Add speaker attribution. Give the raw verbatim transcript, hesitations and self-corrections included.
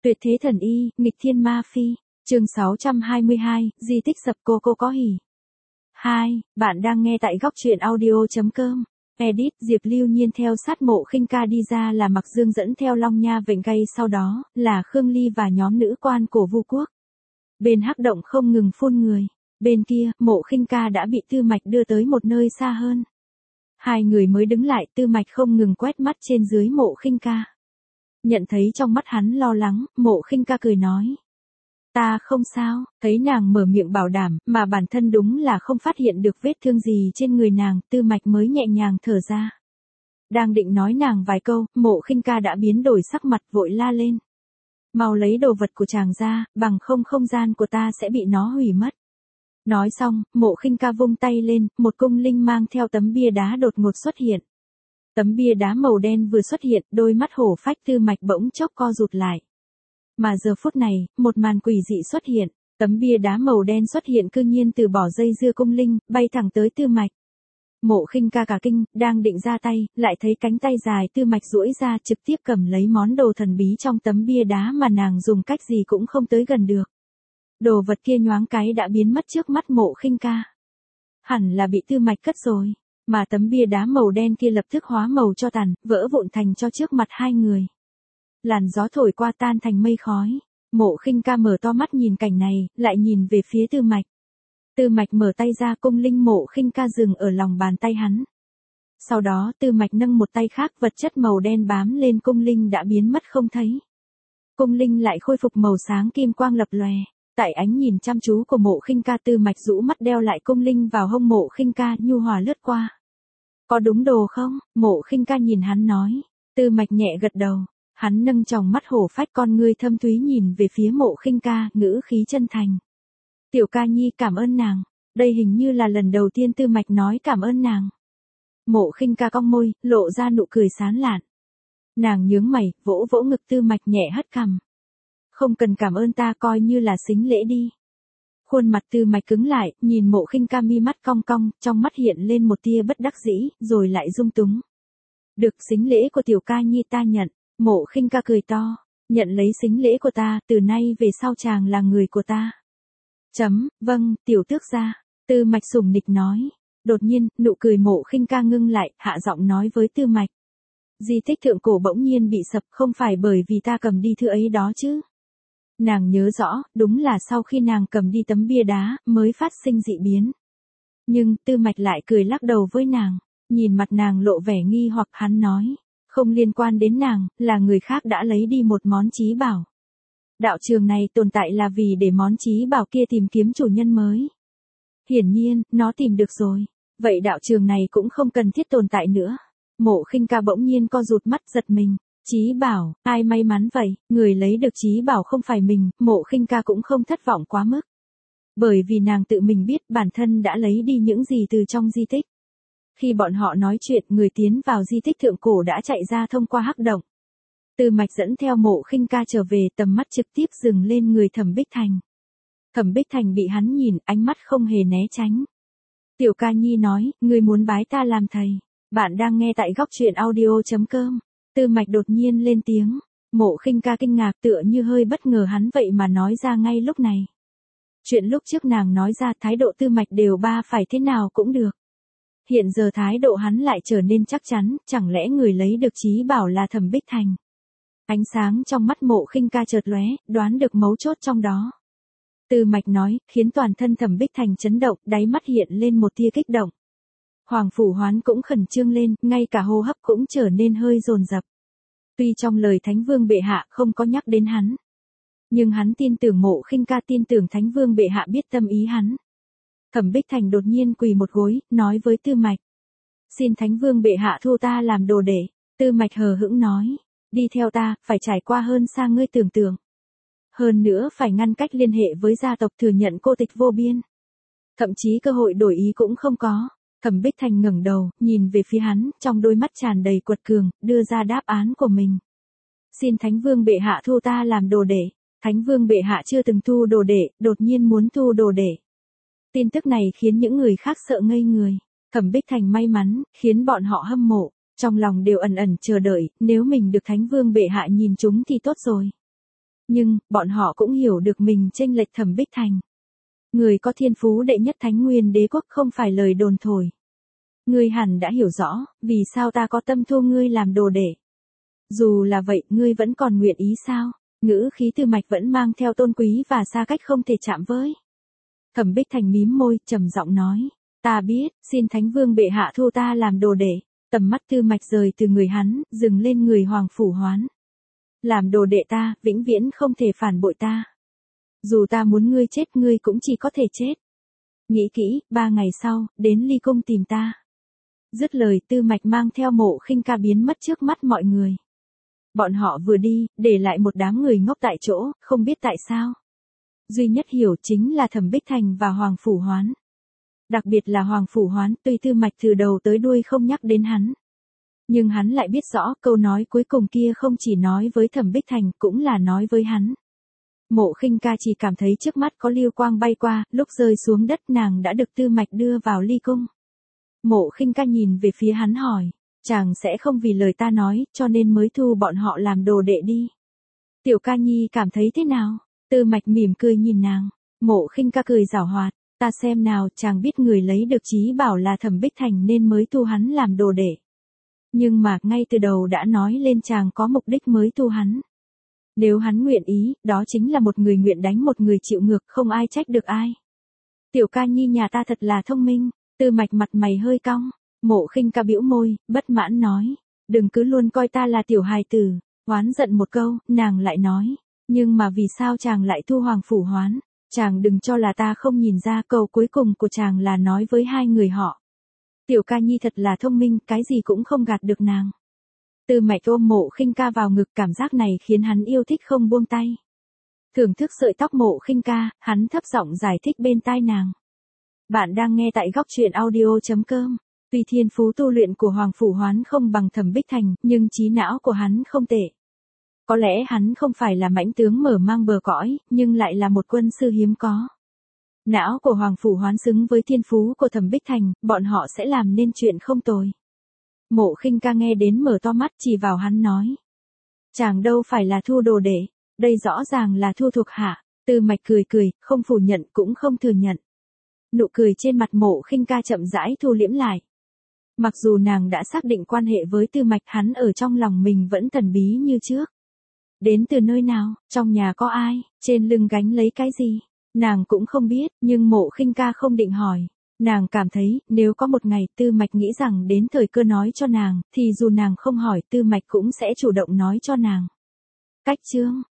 Speaker 1: Tuyệt thế thần y, nghịch thiên ma phi, chương sáu trăm hai mươi hai, di tích sập cô cô có hỉ. hai. Bạn đang nghe tại góc truyện audio.com. Edit, Diệp Lưu Nhiên theo sát Mộ Khinh Ca đi ra là Mặc Dương dẫn theo Long Nha Vịnh Gay, sau đó là Khương Ly và nhóm nữ quan của Vu Quốc. Bên hắc động không ngừng phun người, bên kia, Mộ Khinh Ca đã bị Tư Mạch đưa tới một nơi xa hơn. Hai người mới đứng lại, Tư Mạch không ngừng quét mắt trên dưới Mộ Khinh Ca. Nhận thấy trong mắt hắn lo lắng, Mộ Khinh Ca cười nói: "Ta không sao." Thấy nàng mở miệng bảo đảm, mà bản thân đúng là không phát hiện được vết thương gì trên người nàng, Tư Mạch mới nhẹ nhàng thở ra. Đang định nói nàng vài câu, Mộ Khinh Ca đã biến đổi sắc mặt, vội la lên: "Mau lấy đồ vật của chàng ra, bằng không không gian của ta sẽ bị nó hủy mất." Nói xong, Mộ Khinh Ca vung tay lên, một cung linh mang theo tấm bia đá đột ngột xuất hiện. Tấm bia đá màu đen vừa xuất hiện, đôi mắt hổ phách Tư Mạch bỗng chốc co rụt lại. Mà giờ phút này, một màn quỷ dị xuất hiện, tấm bia đá màu đen xuất hiện cư nhiên từ bỏ dây dưa cung linh, bay thẳng tới Tư Mạch. Mộ Khinh Ca cả kinh, đang định ra tay, lại thấy cánh tay dài Tư Mạch duỗi ra trực tiếp cầm lấy món đồ thần bí trong tấm bia đá mà nàng dùng cách gì cũng không tới gần được. Đồ vật kia nhoáng cái đã biến mất trước mắt Mộ Khinh Ca. Hẳn là bị Tư Mạch cất rồi. Mà tấm bia đá màu đen kia lập tức hóa màu cho tàn, vỡ vụn thành cho trước mặt hai người. Làn gió thổi qua tan thành mây khói. Mộ Khinh Ca mở to mắt nhìn cảnh này, lại nhìn về phía Tư Mạch. Tư Mạch mở tay ra, cung linh Mộ Khinh Ca dừng ở lòng bàn tay hắn. Sau đó Tư Mạch nâng một tay khác, vật chất màu đen bám lên cung linh đã biến mất không thấy. Cung linh lại khôi phục màu sáng kim quang lập lòe. Tại ánh nhìn chăm chú của Mộ Khinh Ca, Tư Mạch rũ mắt đeo lại cung linh vào hông Mộ Khinh Ca, nhu hòa lướt qua. "Có đúng đồ không?" Mộ Khinh Ca nhìn hắn nói. Tư Mạch nhẹ gật đầu. Hắn nâng tròng mắt hổ phách, con ngươi thâm thúy nhìn về phía Mộ Khinh Ca, ngữ khí chân thành: "Tiểu Ca Nhi cảm ơn nàng." Đây hình như là lần đầu tiên Tư Mạch nói cảm ơn nàng. Mộ Khinh Ca cong môi, lộ ra nụ cười sán lạn. Nàng nhướng mày, vỗ vỗ ngực Tư Mạch, nhẹ hất cằm: "Không cần cảm ơn ta, coi như là xính lễ đi." Khuôn mặt Tư Mạch cứng lại, nhìn Mộ Khinh Ca, mi mắt cong cong, trong mắt hiện lên một tia bất đắc dĩ, rồi lại dung túng. "Được, xính lễ của Tiểu Ca Nhi ta nhận." Mộ Khinh Ca cười to: "Nhận lấy xính lễ của ta, từ nay về sau chàng là người của ta." Chấm, vâng, tiểu tước gia. Tư Mạch sủng nịch nói. Đột nhiên, nụ cười Mộ Khinh Ca ngưng lại, hạ giọng nói với Tư Mạch: "Di tích thượng cổ bỗng nhiên bị sập, không phải bởi vì ta cầm đi thứ ấy đó chứ?" Nàng nhớ rõ, đúng là sau khi nàng cầm đi tấm bia đá, mới phát sinh dị biến. Nhưng, Tư Mạch lại cười lắc đầu với nàng. Nhìn mặt nàng lộ vẻ nghi hoặc, hắn nói: "Không liên quan đến nàng, là người khác đã lấy đi một món chí bảo. Đạo trường này tồn tại là vì để món chí bảo kia tìm kiếm chủ nhân mới. Hiển nhiên, nó tìm được rồi. Vậy đạo trường này cũng không cần thiết tồn tại nữa." Mộ Khinh Ca bỗng nhiên co rụt mắt, giật mình. Chí bảo, ai may mắn vậy, người lấy được chí bảo không phải mình. Mộ Khinh Ca cũng không thất vọng quá mức. Bởi vì nàng tự mình biết bản thân đã lấy đi những gì từ trong di tích. Khi bọn họ nói chuyện, người tiến vào di tích thượng cổ đã chạy ra thông qua hắc động. Tư Mạch dẫn theo Mộ Khinh Ca trở về, tầm mắt trực tiếp dừng lên người Thẩm Bích Thành. Thẩm Bích Thành bị hắn nhìn, ánh mắt không hề né tránh. "Tiểu Ca Nhi nói, ngươi muốn bái ta làm thầy." Bạn đang nghe tại góc truyện audio.com. Tư Mạch đột nhiên lên tiếng. Mộ Khinh Ca kinh ngạc, tựa như hơi bất ngờ hắn vậy mà nói ra ngay lúc này. Chuyện lúc trước nàng nói ra, thái độ Tư Mạch đều ba phải thế nào cũng được. Hiện giờ thái độ hắn lại trở nên chắc chắn, chẳng lẽ người lấy được chí bảo là Thẩm Bích Thành? Ánh sáng trong mắt Mộ Khinh Ca chợt lóe, đoán được mấu chốt trong đó. Tư Mạch nói, khiến toàn thân Thẩm Bích Thành chấn động, đáy mắt hiện lên một tia kích động. Hoàng Phủ Hoán cũng khẩn trương lên, ngay cả hô hấp cũng trở nên hơi dồn dập. Tuy trong lời Thánh Vương bệ hạ không có nhắc đến hắn, nhưng hắn tin tưởng Mộ Khinh Ca tin tưởng Thánh Vương bệ hạ biết tâm ý hắn. Thẩm Bích Thành đột nhiên quỳ một gối, nói với Tư Mạch: "Xin Thánh Vương bệ hạ thu ta làm đồ đệ." Tư Mạch hờ hững nói: "Đi theo ta, phải trải qua hơn xa ngươi tưởng tượng. Hơn nữa phải ngăn cách liên hệ với gia tộc, thừa nhận cô tịch vô biên. Thậm chí cơ hội đổi ý cũng không có." Thẩm Bích Thành ngẩng đầu, nhìn về phía hắn, trong đôi mắt tràn đầy quật cường, đưa ra đáp án của mình. "Xin Thánh Vương bệ hạ thu ta làm đồ đệ." Thánh Vương bệ hạ chưa từng thu đồ đệ, đột nhiên muốn thu đồ đệ. Tin tức này khiến những người khác sợ ngây người. Thẩm Bích Thành may mắn, khiến bọn họ hâm mộ, trong lòng đều ẩn ẩn chờ đợi, nếu mình được Thánh Vương bệ hạ nhìn chúng thì tốt rồi. Nhưng, bọn họ cũng hiểu được mình chênh lệch Thẩm Bích Thành. Người có thiên phú đệ nhất Thánh Nguyên Đế quốc không phải lời đồn thổi. Ngươi hẳn đã hiểu rõ, vì sao ta có tâm thu ngươi làm đồ đệ. Dù là vậy, ngươi vẫn còn nguyện ý sao? Ngữ khí Tư Mạch vẫn mang theo tôn quý và xa cách không thể chạm với. Thẩm Bích Thành mím môi, trầm giọng nói, ta biết, xin Thánh Vương bệ hạ thu ta làm đồ đệ. Tầm mắt Tư Mạch rời từ người hắn, dừng lên người Hoàng Phủ Hoán. Làm đồ đệ ta, vĩnh viễn không thể phản bội ta. Dù ta muốn ngươi chết, ngươi cũng chỉ có thể chết. Nghĩ kỹ, ba ngày sau, đến Ly Cung tìm ta. Dứt lời, Tư Mạch mang theo Mộ Khinh Ca biến mất trước mắt mọi người. Bọn họ vừa đi, để lại một đám người ngốc tại chỗ, không biết tại sao. Duy nhất hiểu chính là Thẩm Bích Thành và Hoàng Phủ Hoán. Đặc biệt là Hoàng Phủ Hoán, tuy Tư Mạch từ đầu tới đuôi không nhắc đến hắn. Nhưng hắn lại biết rõ câu nói cuối cùng kia không chỉ nói với Thẩm Bích Thành, cũng là nói với hắn. Mộ Khinh Ca chỉ cảm thấy trước mắt có lưu quang bay qua, lúc rơi xuống đất nàng đã được Tư Mạch đưa vào Ly Cung. Mộ Khinh Ca nhìn về phía hắn hỏi, chàng sẽ không vì lời ta nói, cho nên mới thu bọn họ làm đồ đệ đi. Tiểu Ca Nhi cảm thấy thế nào? Tư Mạch mỉm cười nhìn nàng. Mộ Khinh Ca cười giảo hoạt, ta xem nào, chàng biết người lấy được chí bảo là Thẩm Bích Thành nên mới thu hắn làm đồ đệ. Nhưng mà, ngay từ đầu đã nói lên chàng có mục đích mới thu hắn. Nếu hắn nguyện ý, đó chính là một người nguyện đánh một người chịu ngược, không ai trách được ai. Tiểu Ca Nhi nhà ta thật là thông minh. Tư Mạch mặt mày hơi cong. Mộ Khinh Ca bĩu môi, bất mãn nói, đừng cứ luôn coi ta là tiểu hài tử. Hoán giận một câu, nàng lại nói, nhưng mà vì sao chàng lại thu Hoàng Phủ Hoán? Chàng đừng cho là ta không nhìn ra, câu cuối cùng của chàng là nói với hai người họ. Tiểu Ca Nhi thật là thông minh, cái gì cũng không gạt được nàng. Tư Mạch ôm Mộ Khinh Ca vào ngực, cảm giác này khiến hắn yêu thích không buông tay. Thưởng thức sợi tóc Mộ Khinh Ca, hắn thấp giọng giải thích bên tai nàng. Bạn đang nghe tại góc truyện audio chấm com. Tuy thiên phú tu luyện của Hoàng Phủ Hoán không bằng Thẩm Bích Thành, nhưng trí não của hắn không tệ. Có lẽ hắn không phải là mãnh tướng mở mang bờ cõi, nhưng lại là một quân sư hiếm có. Não của Hoàng Phủ Hoán xứng với thiên phú của Thẩm Bích Thành, bọn họ sẽ làm nên chuyện không tồi. Mộ Khinh Ca nghe đến mở to mắt, chỉ vào hắn nói. Chàng đâu phải là thu đồ đệ, đây rõ ràng là thu thuộc hạ. Tư Mạch cười cười, không phủ nhận cũng không thừa nhận. Nụ cười trên mặt Mộ Khinh Ca chậm rãi thu liễm lại. Mặc dù nàng đã xác định quan hệ với Tư Mạch, hắn ở trong lòng mình vẫn thần bí như trước. Đến từ nơi nào, trong nhà có ai, trên lưng gánh lấy cái gì, nàng cũng không biết, nhưng Mộ Khinh Ca không định hỏi. Nàng cảm thấy, nếu có một ngày Tư Mạch nghĩ rằng đến thời cơ nói cho nàng, thì dù nàng không hỏi, Tư Mạch cũng sẽ chủ động nói cho nàng. Cách chương